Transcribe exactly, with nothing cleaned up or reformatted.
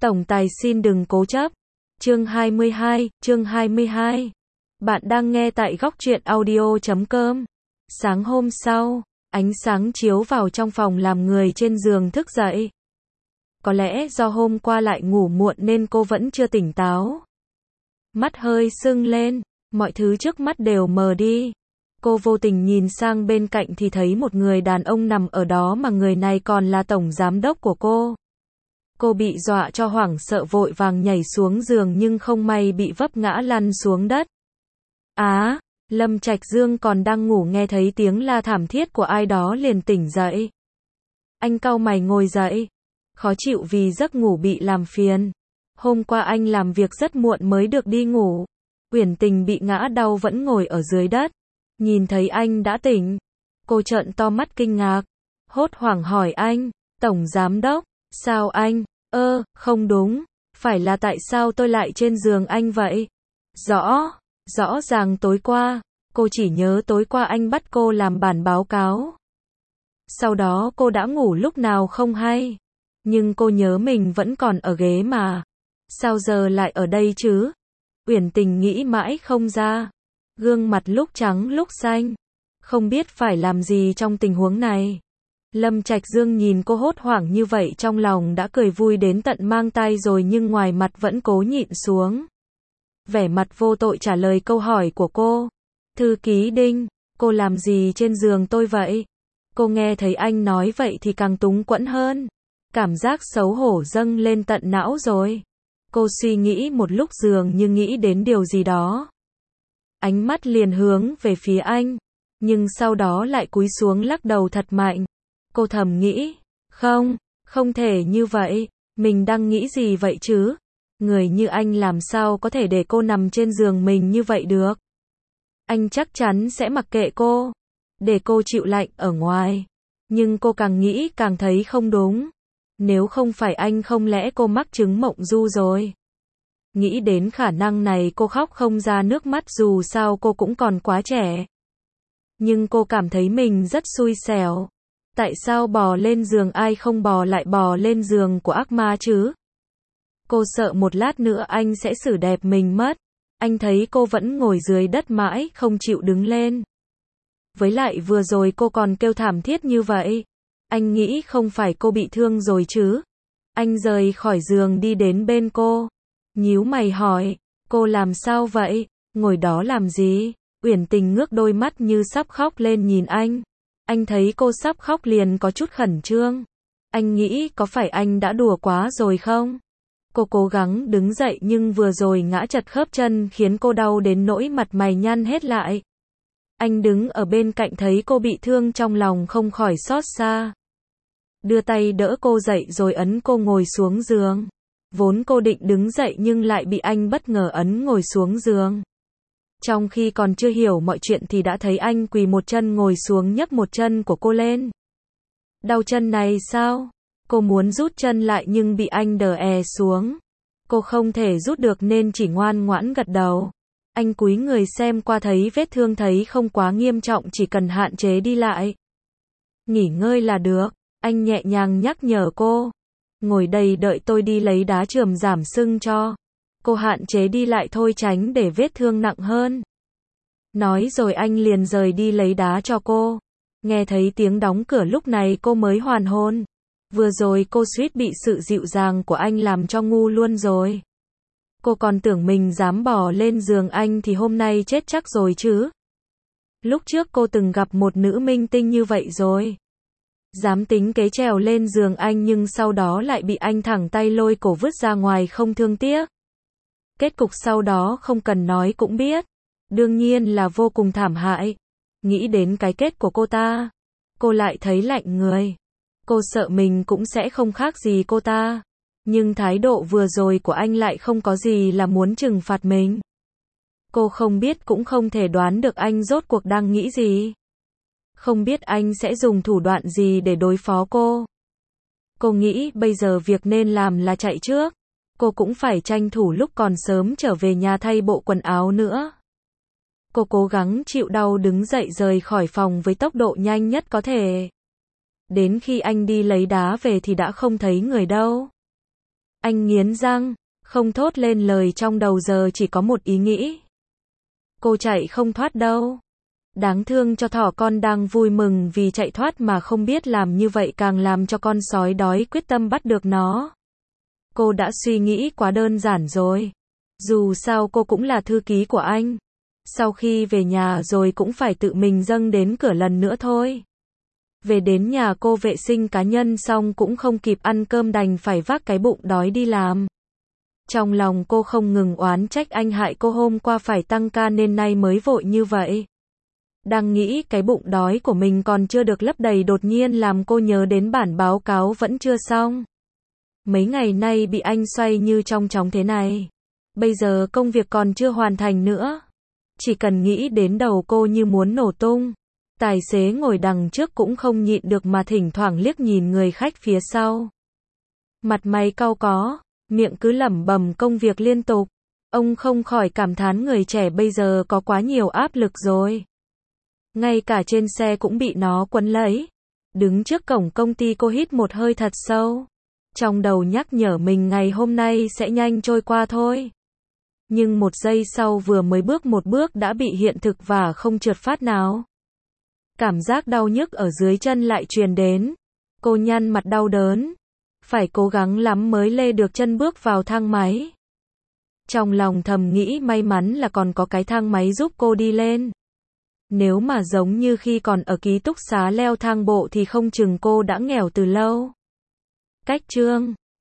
Tổng tài xin đừng cố chấp. Chương hai mươi hai, chương hai mươi hai. Bạn đang nghe tại góc truyện audio chấm com. Sáng hôm sau, ánh sáng chiếu vào trong phòng làm người trên giường thức dậy. Có lẽ do hôm qua lại ngủ muộn nên cô vẫn chưa tỉnh táo. Mắt hơi sưng lên, mọi thứ trước mắt đều mờ đi. Cô vô tình nhìn sang bên cạnh thì thấy một người đàn ông nằm ở đó mà người này còn là tổng giám đốc của cô. Cô bị dọa cho hoảng sợ vội vàng nhảy xuống giường nhưng không may bị vấp ngã lăn xuống đất. Á, Lâm Trạch Dương còn đang ngủ nghe thấy tiếng la thảm thiết của ai đó liền tỉnh dậy. Anh cau mày ngồi dậy, khó chịu vì giấc ngủ bị làm phiền. Hôm qua anh làm việc rất muộn mới được đi ngủ. Uyển Tình bị ngã đau vẫn ngồi ở dưới đất. Nhìn thấy anh đã tỉnh, cô trợn to mắt kinh ngạc, hốt hoảng hỏi anh, tổng giám đốc, sao anh, ơ, không đúng, phải là tại sao tôi lại trên giường anh vậy? Rõ, rõ ràng tối qua, cô chỉ nhớ tối qua anh bắt cô làm bản báo cáo. Sau đó cô đã ngủ lúc nào không hay, nhưng cô nhớ mình vẫn còn ở ghế mà, sao giờ lại ở đây chứ? Uyển Tình nghĩ mãi không ra. Gương mặt lúc trắng lúc xanh, không biết phải làm gì trong tình huống này. Lâm Trạch Dương nhìn cô hốt hoảng như vậy trong lòng đã cười vui đến tận mang tai rồi nhưng ngoài mặt vẫn cố nhịn xuống. Vẻ mặt vô tội trả lời câu hỏi của cô. Thư ký Đinh, cô làm gì trên giường tôi vậy? Cô nghe thấy anh nói vậy thì càng túng quẫn hơn. Cảm giác xấu hổ dâng lên tận não rồi. Cô suy nghĩ một lúc dường như nghĩ đến điều gì đó. Ánh mắt liền hướng về phía anh, nhưng sau đó lại cúi xuống lắc đầu thật mạnh. Cô thầm nghĩ, không, không thể như vậy, mình đang nghĩ gì vậy chứ? Người như anh làm sao có thể để cô nằm trên giường mình như vậy được? Anh chắc chắn sẽ mặc kệ cô, để cô chịu lạnh ở ngoài. Nhưng cô càng nghĩ càng thấy không đúng. Nếu không phải anh không lẽ cô mắc chứng mộng du rồi? Nghĩ đến khả năng này cô khóc không ra nước mắt dù sao cô cũng còn quá trẻ. Nhưng cô cảm thấy mình rất xui xẻo. Tại sao bò lên giường ai không bò lại bò lên giường của ác ma chứ? Cô sợ một lát nữa anh sẽ xử đẹp mình mất. Anh thấy cô vẫn ngồi dưới đất mãi không chịu đứng lên. Với lại vừa rồi cô còn kêu thảm thiết như vậy. Anh nghĩ không phải cô bị thương rồi chứ? Anh rời khỏi giường đi đến bên cô. Nhíu mày hỏi, cô làm sao vậy, ngồi đó làm gì? Uyển Tình ngước đôi mắt như sắp khóc lên nhìn anh. Anh thấy cô sắp khóc liền có chút khẩn trương. Anh nghĩ có phải anh đã đùa quá rồi không? Cô cố gắng đứng dậy nhưng vừa rồi ngã chật khớp chân khiến cô đau đến nỗi mặt mày nhăn hết lại. Anh đứng ở bên cạnh thấy cô bị thương trong lòng không khỏi xót xa. Đưa tay đỡ cô dậy rồi ấn cô ngồi xuống giường. Vốn cô định đứng dậy nhưng lại bị anh bất ngờ ấn ngồi xuống giường. Trong khi còn chưa hiểu mọi chuyện thì đã thấy anh quỳ một chân ngồi xuống nhấc một chân của cô lên. Đau chân này sao? Cô muốn rút chân lại nhưng bị anh đè è xuống. Cô không thể rút được nên chỉ ngoan ngoãn gật đầu. Anh cúi người xem qua thấy vết thương thấy không quá nghiêm trọng chỉ cần hạn chế đi lại. Nghỉ ngơi là được, anh nhẹ nhàng nhắc nhở cô. Ngồi đây đợi tôi đi lấy đá chườm giảm sưng cho. Cô hạn chế đi lại thôi tránh để vết thương nặng hơn. Nói rồi anh liền rời đi lấy đá cho cô. Nghe thấy tiếng đóng cửa lúc này cô mới hoàn hồn. Vừa rồi cô suýt bị sự dịu dàng của anh làm cho ngu luôn rồi. Cô còn tưởng mình dám bỏ lên giường anh thì hôm nay chết chắc rồi chứ. Lúc trước cô từng gặp một nữ minh tinh như vậy rồi. Dám tính kế trèo lên giường anh nhưng sau đó lại bị anh thẳng tay lôi cổ vứt ra ngoài không thương tiếc. Kết cục sau đó không cần nói cũng biết. Đương nhiên là vô cùng thảm hại. Nghĩ đến cái kết của cô ta, cô lại thấy lạnh người. Cô sợ mình cũng sẽ không khác gì cô ta. Nhưng thái độ vừa rồi của anh lại không có gì là muốn trừng phạt mình. Cô không biết cũng không thể đoán được anh rốt cuộc đang nghĩ gì. Không biết anh sẽ dùng thủ đoạn gì để đối phó cô. Cô nghĩ bây giờ việc nên làm là chạy trước. Cô cũng phải tranh thủ lúc còn sớm trở về nhà thay bộ quần áo nữa. Cô cố gắng chịu đau đứng dậy rời khỏi phòng với tốc độ nhanh nhất có thể. Đến khi anh đi lấy đá về thì đã không thấy người đâu. Anh nghiến răng, không thốt lên lời, trong đầu giờ chỉ có một ý nghĩ. Cô chạy không thoát đâu. Đáng thương cho thỏ con đang vui mừng vì chạy thoát mà không biết làm như vậy càng làm cho con sói đói quyết tâm bắt được nó. Cô đã suy nghĩ quá đơn giản rồi. Dù sao cô cũng là thư ký của anh. Sau khi về nhà rồi cũng phải tự mình dâng đến cửa lần nữa thôi. Về đến nhà cô vệ sinh cá nhân xong cũng không kịp ăn cơm đành phải vác cái bụng đói đi làm. Trong lòng cô không ngừng oán trách anh hại cô hôm qua phải tăng ca nên nay mới vội như vậy. Đang nghĩ cái bụng đói của mình còn chưa được lấp đầy đột nhiên làm cô nhớ đến bản báo cáo vẫn chưa xong. Mấy ngày nay bị anh xoay như trong chóng thế này. Bây giờ công việc còn chưa hoàn thành nữa. Chỉ cần nghĩ đến đầu cô như muốn nổ tung. Tài xế ngồi đằng trước cũng không nhịn được mà thỉnh thoảng liếc nhìn người khách phía sau. Mặt mày cau có, miệng cứ lẩm bẩm công việc liên tục. Ông không khỏi cảm thán người trẻ bây giờ có quá nhiều áp lực rồi. Ngay cả trên xe cũng bị nó quấn lấy. Đứng trước cổng công ty cô hít một hơi thật sâu. Trong đầu nhắc nhở mình ngày hôm nay sẽ nhanh trôi qua thôi. Nhưng một giây sau vừa mới bước một bước đã bị hiện thực và không trượt phát nào. Cảm giác đau nhức ở dưới chân lại truyền đến. Cô nhăn mặt đau đớn. Phải cố gắng lắm mới lê được chân bước vào thang máy. Trong lòng thầm nghĩ may mắn là còn có cái thang máy giúp cô đi lên. Nếu mà giống như khi còn ở ký túc xá leo thang bộ thì không chừng cô đã nghèo từ lâu. Cách chương